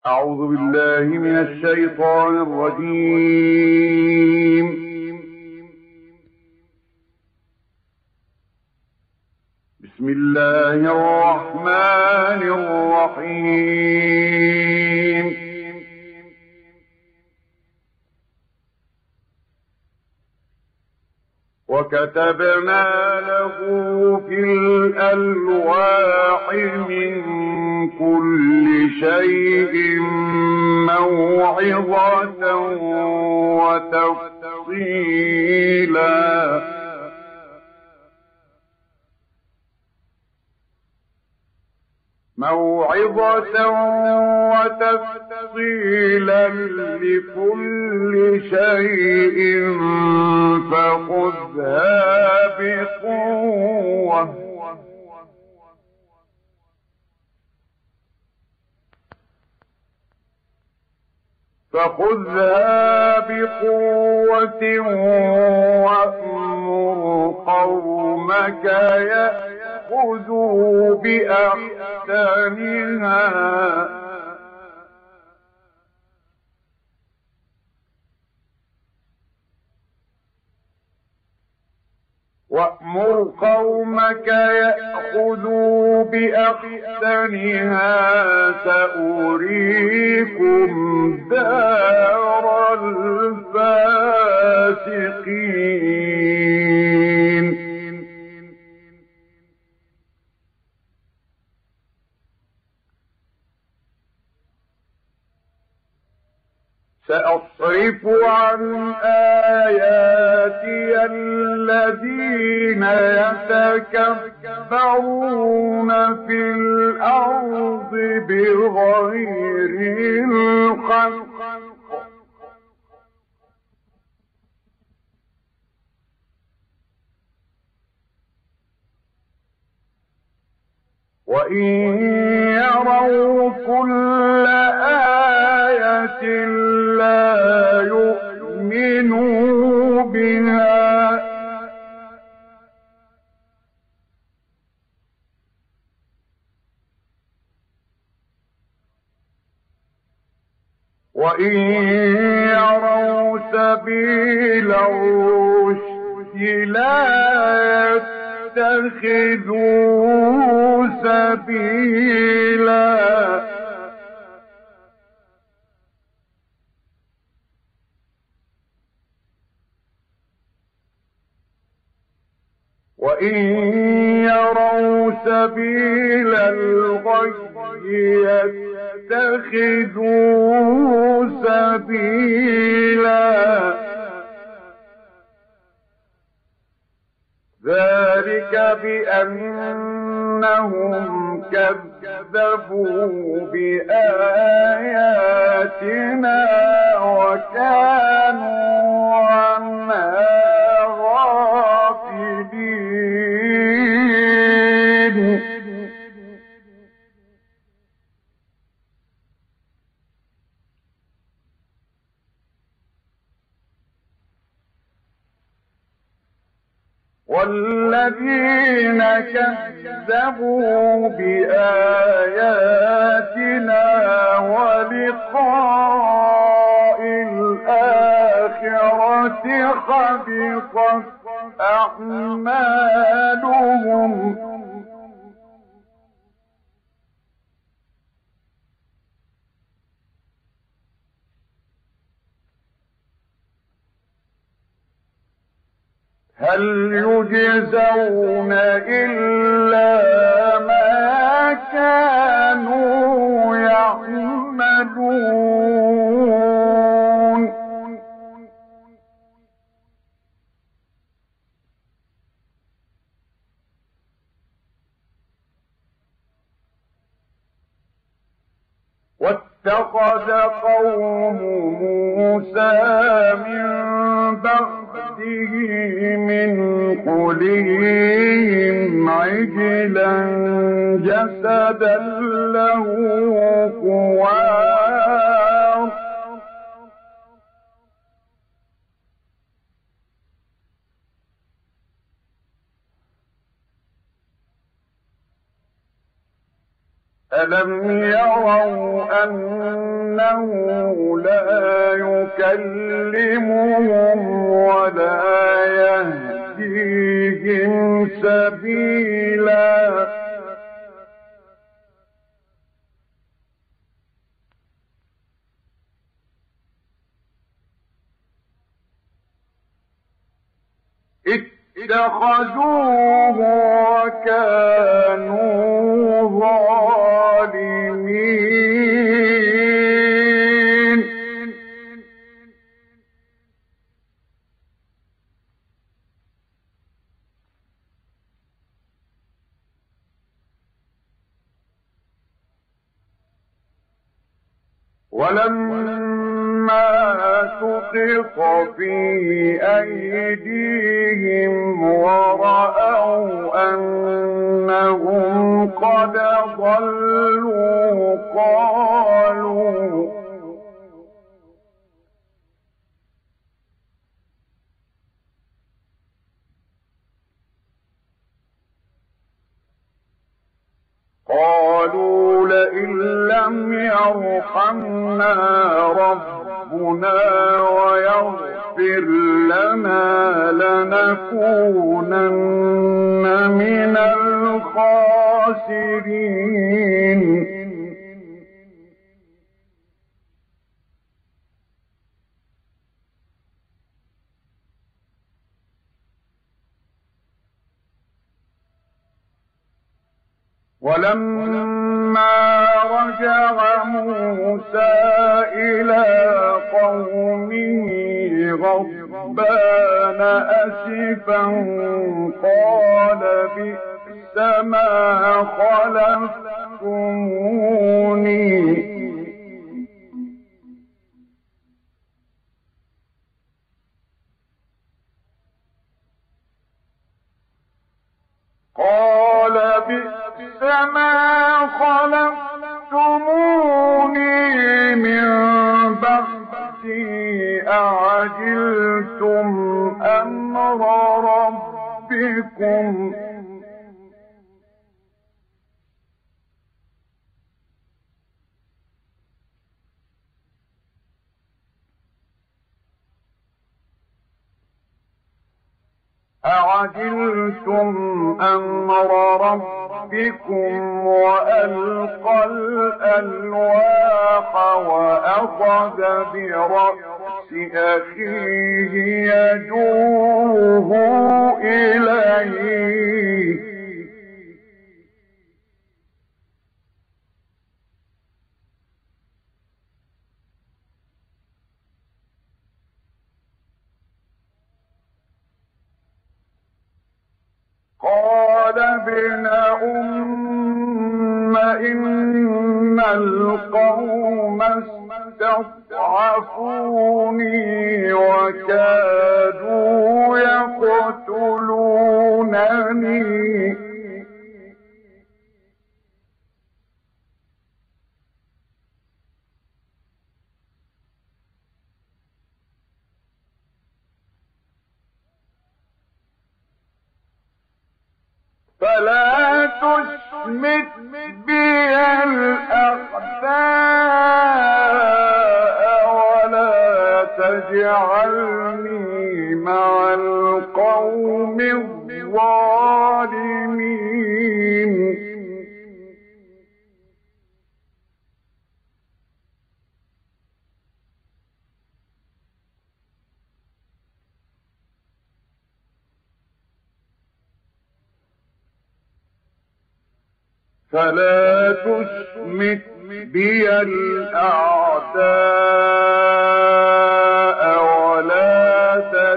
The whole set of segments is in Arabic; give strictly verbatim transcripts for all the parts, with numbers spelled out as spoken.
أعوذ بالله من الشيطان الرجيم. بسم الله الرحمن الرحيم. وكتبنا له في الألواح من كل شيء موعظة وتفصيلا موعظة وتفصيلا لكل شيء فخذها بقوة فخذها بقوة وأمر قومك يأخذوا بأحسنها وأمر قومك يأخذوا بأحسنها سأريكم دار الفاسقين. سأصرف عن آياتي الذين يتكبرون في الأرض بغير الحق وإن يروا كل آية لا يؤمنوا بها وإن يروا سبيل الرشد لا يتخذوه سبيلا وإن يروا سبيل الغي يتخذوه سبيلا ذلك بأنهم كذبوا بآياتنا وكانوا عنها غافلين. والذين كذبوا بآياتنا ولقاء الآخرة حبطت أعمالهم هل يجزون إلا ما كانوا يعملون. واتخذ قوم موسى من بعده من حليهم عجلا جسدا له خوار ألم يروا أنه لا يكلمهم ولا يهديهم سبيلا اتخذوه وكانوا ظالمين ولما سقط في أيديهم ورأوا أنهم قد ضلوا قالوا قالوا لئن لم يرحمنا ربنا ويغفر لنا لنكونن من الخاسرين ولما رجع موسى إلى قومه غضبان أسفا قال بئس ما خلفتموني قال بئس ما خلفتموني من بعدي أعجلتم أمر ربكم أعجلتم أمر ربكم وألقى الألواح وأخذ برأس أخيه يجره إليه قال ابن أم إن القوم استضعفوني وكادوا يقتلونني فلا تشمت بي الأعداء ولا تجعلني مع القوم الظالمين فلا تشمت بي الأعداء ولا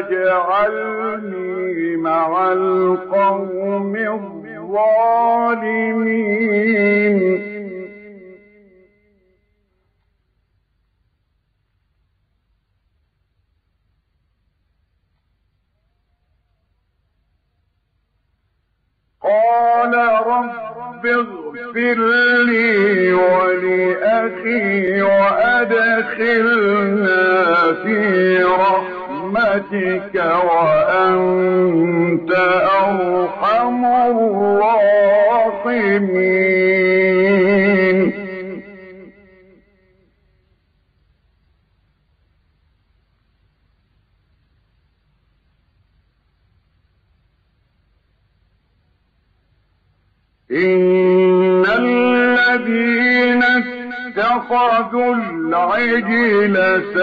تجعلني مع القوم الظالمين قال رب اغفر لي ولأخي وأدخلنا في رحمتك وأنت أرحم الراحمين إن الذين اتخذوا العجل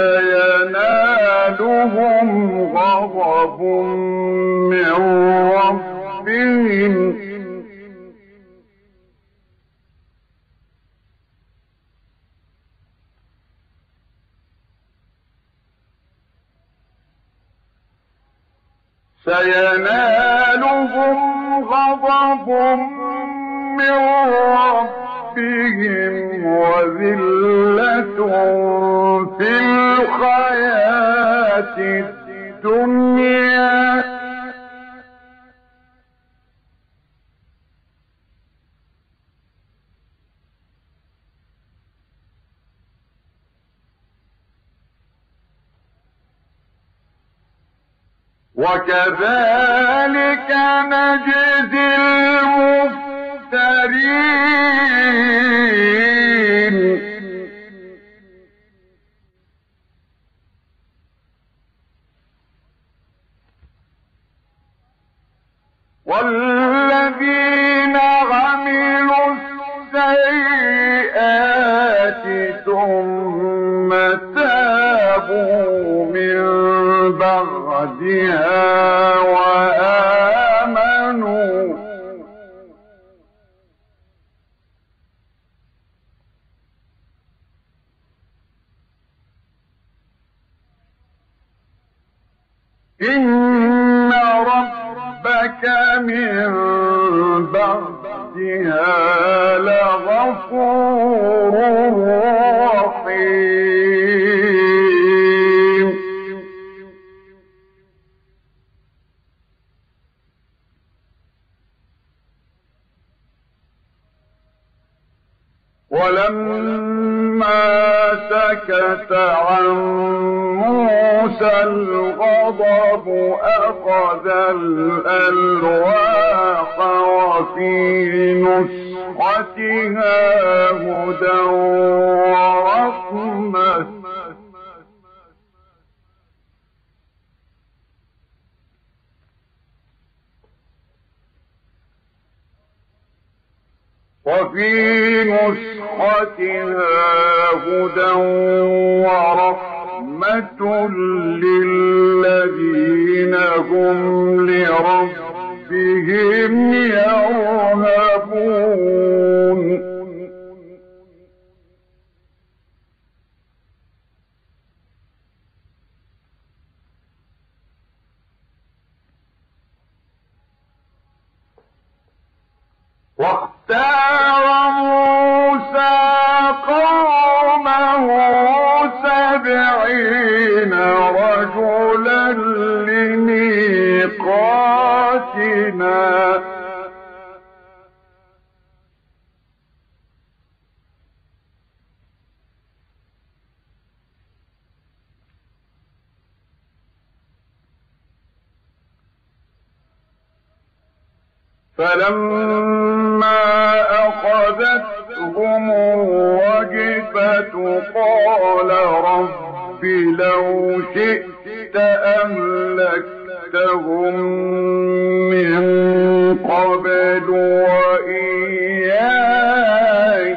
سينالهم غضب من ربهم سينالهم غضب من ربهم وذلة في الحياة الدنيا وكذلك نجزي المفترين والذين عملوا السيئات ثم تابوا من بعدها وآمنوا إن ربك من بعدها لغفور رحيم ولما سكت عن موسى الغضب أخذ الألواح وفي نسختها هدى ورحمة وفي نسختها هدى ورحمة للذين هم لربهم يرهبون واختار موسى قومه سبعين رجلا لميقاتنا فلما أخذتهم الرجفة قال رب لو شئت أهلكتهم من قبل وإياي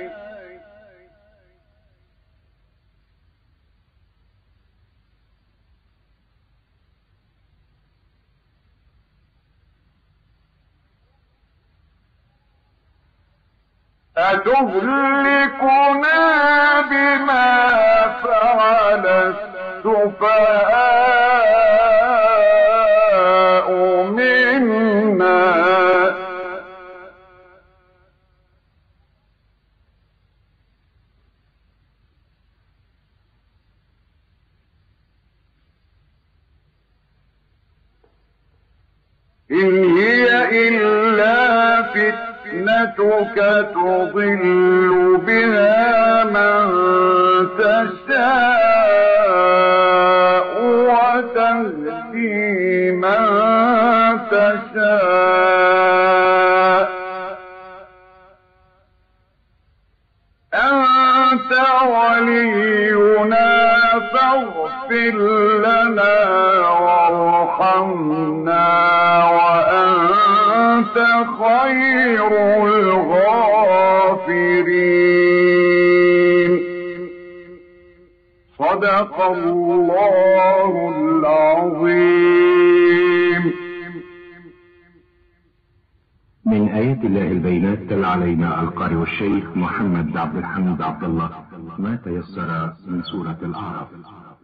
أتهلكنا بما فعل السفهاء منا إن هي إلا فتنتك تضل بها من تشاء وتهدي من تشاء أنت ولينا فاغفر لنا وارحمنا وأنت وأنت خير الغافرين. صدق الله العظيم. من آيات الله البينات تلا علينا القارئ الشيخ محمد عبد الحميد عبد الله ما تيسر من سورة الأعراف.